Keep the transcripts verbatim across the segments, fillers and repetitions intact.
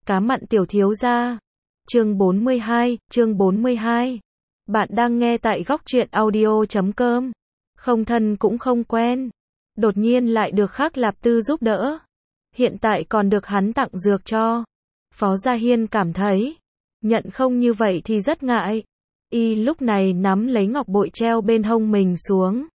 Cá mặn tiểu thiếu gia. Chương bốn mươi hai, chương bốn mươi hai. Bạn đang nghe tại góc truyện audio chấm com. Không thân cũng không quen. Đột nhiên lại được Khắc Lạp Tư giúp đỡ. Hiện tại còn được hắn tặng dược cho. Phó Gia Hiên cảm thấy, nhận không như vậy thì rất ngại. Y lúc này nắm lấy ngọc bội treo bên hông mình xuống.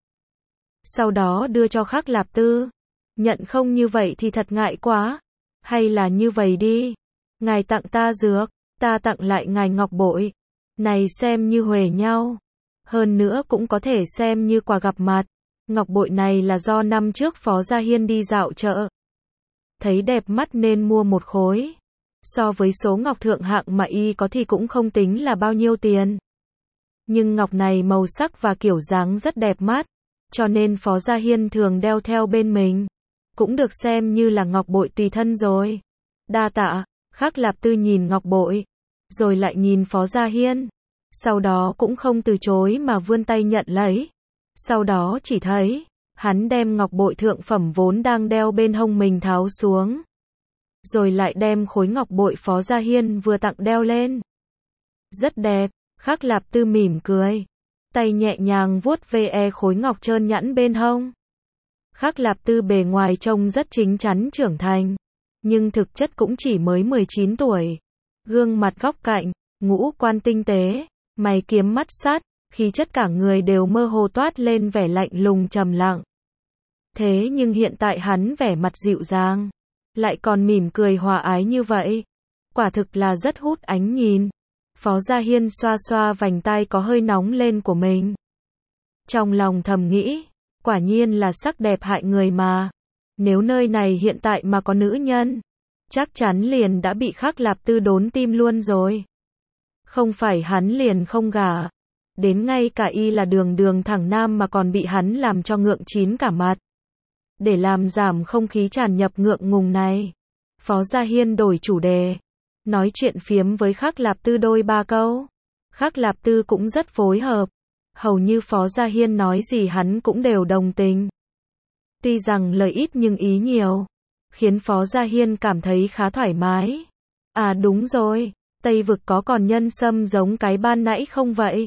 Sau đó đưa cho Khắc Lạp Tư. Nhận không như vậy thì thật ngại quá. Hay là như vậy đi. Ngài tặng ta dược, ta tặng lại ngài ngọc bội. Này xem như huề nhau. Hơn nữa cũng có thể xem như quà gặp mặt. Ngọc bội này là do năm trước Phó Gia Hiên đi dạo chợ. Thấy đẹp mắt nên mua một khối. So với số ngọc thượng hạng mà y có thì cũng không tính là bao nhiêu tiền. Nhưng ngọc này màu sắc và kiểu dáng rất đẹp mắt. Cho nên Phó Gia Hiên thường đeo theo bên mình. Cũng được xem như là ngọc bội tùy thân rồi. Đa tạ. Khắc Lạp Tư nhìn ngọc bội. Rồi lại nhìn Phó Gia Hiên. Sau đó cũng không từ chối mà vươn tay nhận lấy. Sau đó chỉ thấy, hắn đem ngọc bội thượng phẩm vốn đang đeo bên hông mình tháo xuống. Rồi lại đem khối ngọc bội Phó Gia Hiên vừa tặng đeo lên. Rất đẹp. Khắc Lạp Tư mỉm cười. Tay nhẹ nhàng vuốt ve khối ngọc trơn nhẵn bên hông. Khắc Lạp Tư bề ngoài trông rất chín chắn trưởng thành. Nhưng thực chất cũng chỉ mới mười chín tuổi. Gương mặt góc cạnh, ngũ quan tinh tế, mày kiếm mắt sát, khí chất cả người đều mơ hồ toát lên vẻ lạnh lùng trầm lặng. Thế nhưng hiện tại hắn vẻ mặt dịu dàng, lại còn mỉm cười hòa ái như vậy. Quả thực là rất hút ánh nhìn. Phó Gia Hiên xoa xoa vành tai có hơi nóng lên của mình. Trong lòng thầm nghĩ, quả nhiên là sắc đẹp hại người mà. Nếu nơi này hiện tại mà có nữ nhân, chắc chắn liền đã bị Khắc Lạp Tư đốn tim luôn rồi. Không phải hắn liền không gả. Đến ngay cả y là đường đường thẳng nam mà còn bị hắn làm cho ngượng chín cả mặt. Để làm giảm không khí tràn nhập ngượng ngùng này, Phó Gia Hiên đổi chủ đề. Nói chuyện phiếm với Khắc Lạp Tư đôi ba câu. Khắc Lạp Tư cũng rất phối hợp. Hầu như Phó Gia Hiên nói gì hắn cũng đều đồng tình. Tuy rằng lời ít nhưng ý nhiều. Khiến Phó Gia Hiên cảm thấy khá thoải mái. À đúng rồi, Tây Vực có còn nhân sâm giống cái ban nãy không vậy?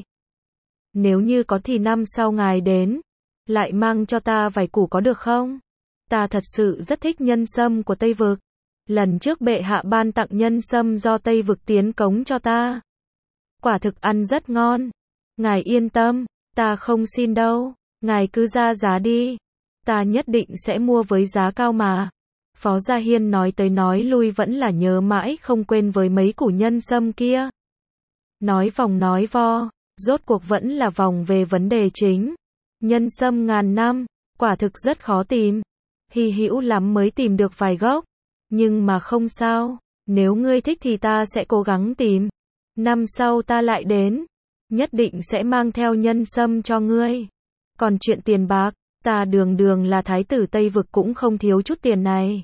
Nếu như có thì năm sau ngài đến, lại mang cho ta vài củ có được không? Ta thật sự rất thích nhân sâm của Tây Vực. Lần trước bệ hạ ban tặng nhân sâm do Tây Vực tiến cống cho ta. Quả thực ăn rất ngon. Ngài yên tâm, ta không xin đâu. Ngài cứ ra giá đi. Ta nhất định sẽ mua với giá cao mà. Phó Gia Hiên nói tới nói lui vẫn là nhớ mãi không quên với mấy củ nhân sâm kia. Nói vòng nói vo, rốt cuộc vẫn là vòng về vấn đề chính. Nhân sâm ngàn năm, quả thực rất khó tìm. Hy hữu lắm mới tìm được vài gốc. Nhưng mà không sao, nếu ngươi thích thì ta sẽ cố gắng tìm. Năm sau ta lại đến, nhất định sẽ mang theo nhân sâm cho ngươi. Còn chuyện tiền bạc, ta đường đường là thái tử Tây Vực cũng không thiếu chút tiền này.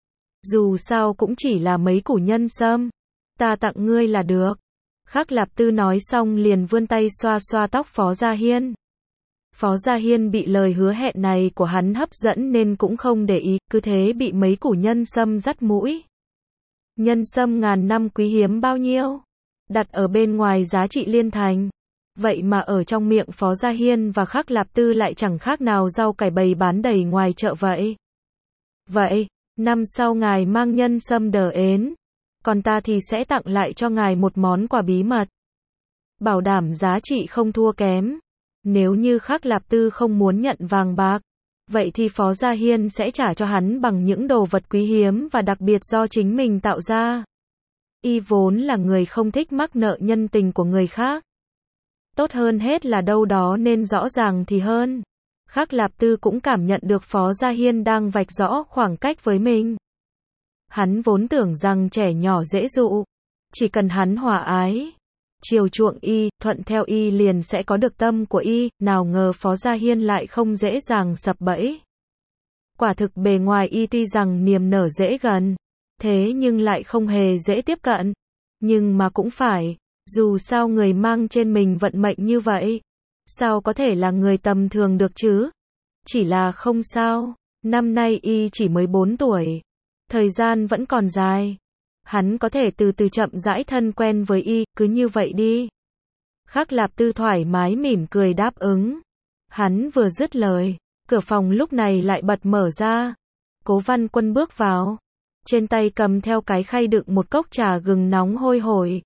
Dù sao cũng chỉ là mấy củ nhân sâm. Ta tặng ngươi là được. Khắc Lạp Tư nói xong liền vươn tay xoa xoa tóc Phó Gia Hiên. Phó Gia Hiên bị lời hứa hẹn này của hắn hấp dẫn nên cũng không để ý, cứ thế bị mấy củ nhân sâm dắt mũi. Nhân sâm ngàn năm quý hiếm bao nhiêu? Đặt ở bên ngoài giá trị liên thành. Vậy mà ở trong miệng Phó Gia Hiên và Khắc Lạp Tư lại chẳng khác nào rau cải bày bán đầy ngoài chợ vậy. Vậy, năm sau ngài mang nhân sâm đờ ến, còn ta thì sẽ tặng lại cho ngài một món quà bí mật. Bảo đảm giá trị không thua kém. Nếu như Khắc Lạp Tư không muốn nhận vàng bạc, vậy thì Phó Gia Hiên sẽ trả cho hắn bằng những đồ vật quý hiếm và đặc biệt do chính mình tạo ra. Y vốn là người không thích mắc nợ nhân tình của người khác. Tốt hơn hết là đâu đó nên rõ ràng thì hơn. Khắc Lạp Tư cũng cảm nhận được Phó Gia Hiên đang vạch rõ khoảng cách với mình. Hắn vốn tưởng rằng trẻ nhỏ dễ dụ, chỉ cần hắn hòa ái, chiều chuộng y, thuận theo y liền sẽ có được tâm của y, nào ngờ Phó Gia Hiên lại không dễ dàng sập bẫy. Quả thực bề ngoài y tuy rằng niềm nở dễ gần, thế nhưng lại không hề dễ tiếp cận. Nhưng mà cũng phải, dù sao người mang trên mình vận mệnh như vậy, sao có thể là người tầm thường được chứ? Chỉ là không sao, năm nay y chỉ mới bốn tuổi, thời gian vẫn còn dài. hắn có thể từ từ chậm rãi thân quen với y, cứ như vậy đi. Khắc Lạp Tư thoải mái mỉm cười đáp ứng. Hắn vừa dứt lời, cửa phòng lúc này lại bật mở ra. Cố Văn Quân bước vào, trên tay cầm theo cái khay đựng một cốc trà gừng nóng hôi hổi.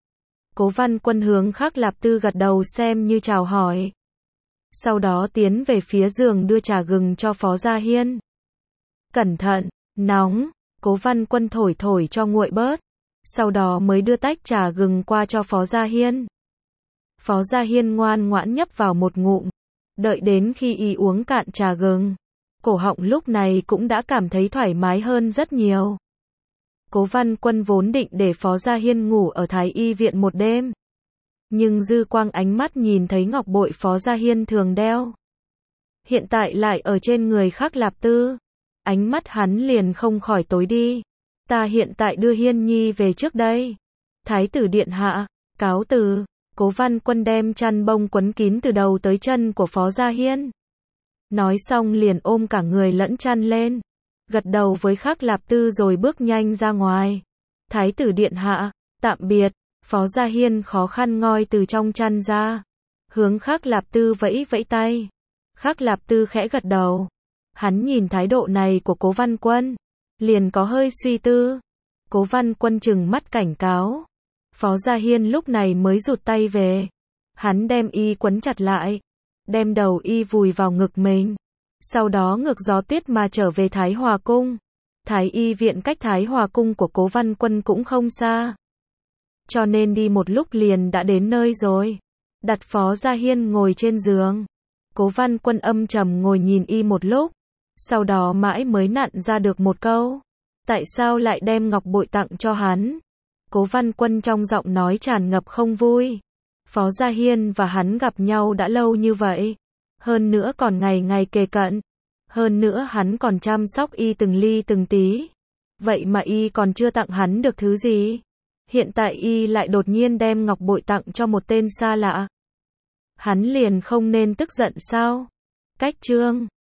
Cố Văn Quân hướng Khắc Lạp Tư gật đầu xem như chào hỏi. Sau đó tiến về phía giường đưa trà gừng cho Phó Gia Hiên. Cẩn thận, nóng, Cố Văn Quân thổi thổi cho nguội bớt. Sau đó mới đưa tách trà gừng qua cho Phó Gia Hiên. Phó Gia Hiên ngoan ngoãn nhấp vào một ngụm. Đợi đến khi y uống cạn trà gừng, cổ họng lúc này cũng đã cảm thấy thoải mái hơn rất nhiều. Cố Văn Quân vốn định để Phó Gia Hiên ngủ ở Thái Y viện một đêm. Nhưng dư quang ánh mắt nhìn thấy ngọc bội Phó Gia Hiên thường đeo. Hiện tại lại ở trên người Khắc Lạp Tư. Ánh mắt hắn liền không khỏi tối đi. Ta hiện tại đưa Hiên Nhi về trước đây. Thái tử điện hạ, cáo từ. Cố Văn Quân đem chăn bông quấn kín từ đầu tới chân của Phó Gia Hiên. Nói xong liền ôm cả người lẫn chăn lên. Gật đầu với Khắc Lạp Tư rồi bước nhanh ra ngoài. Thái tử điện hạ, tạm biệt. Phó Gia Hiên khó khăn ngoi từ trong chăn ra. Hướng Khắc Lạp Tư vẫy vẫy tay. Khắc Lạp Tư khẽ gật đầu. Hắn nhìn thái độ này của Cố Văn Quân, liền có hơi suy tư. Cố Văn Quân trừng mắt cảnh cáo. Phó Gia Hiên lúc này mới rụt tay về. Hắn đem y quấn chặt lại. Đem đầu y vùi vào ngực mình. Sau đó ngược gió tuyết mà trở về Thái Hòa Cung. Thái Y viện cách Thái Hòa Cung của Cố Văn Quân cũng không xa. Cho nên đi một lúc liền đã đến nơi rồi. Đặt Phó Gia Hiên ngồi trên giường. Cố Văn Quân âm trầm ngồi nhìn y một lúc. Sau đó mãi mới nặn ra được một câu. Tại sao lại đem ngọc bội tặng cho hắn? Cố Văn Quân trong giọng nói tràn ngập không vui. Phó Gia Hiên và hắn gặp nhau đã lâu như vậy. Hơn nữa còn ngày ngày kề cận. Hơn nữa hắn còn chăm sóc y từng ly từng tí. Vậy mà y còn chưa tặng hắn được thứ gì. Hiện tại y lại đột nhiên đem ngọc bội tặng cho một tên xa lạ. Hắn liền không nên tức giận sao? Cách chương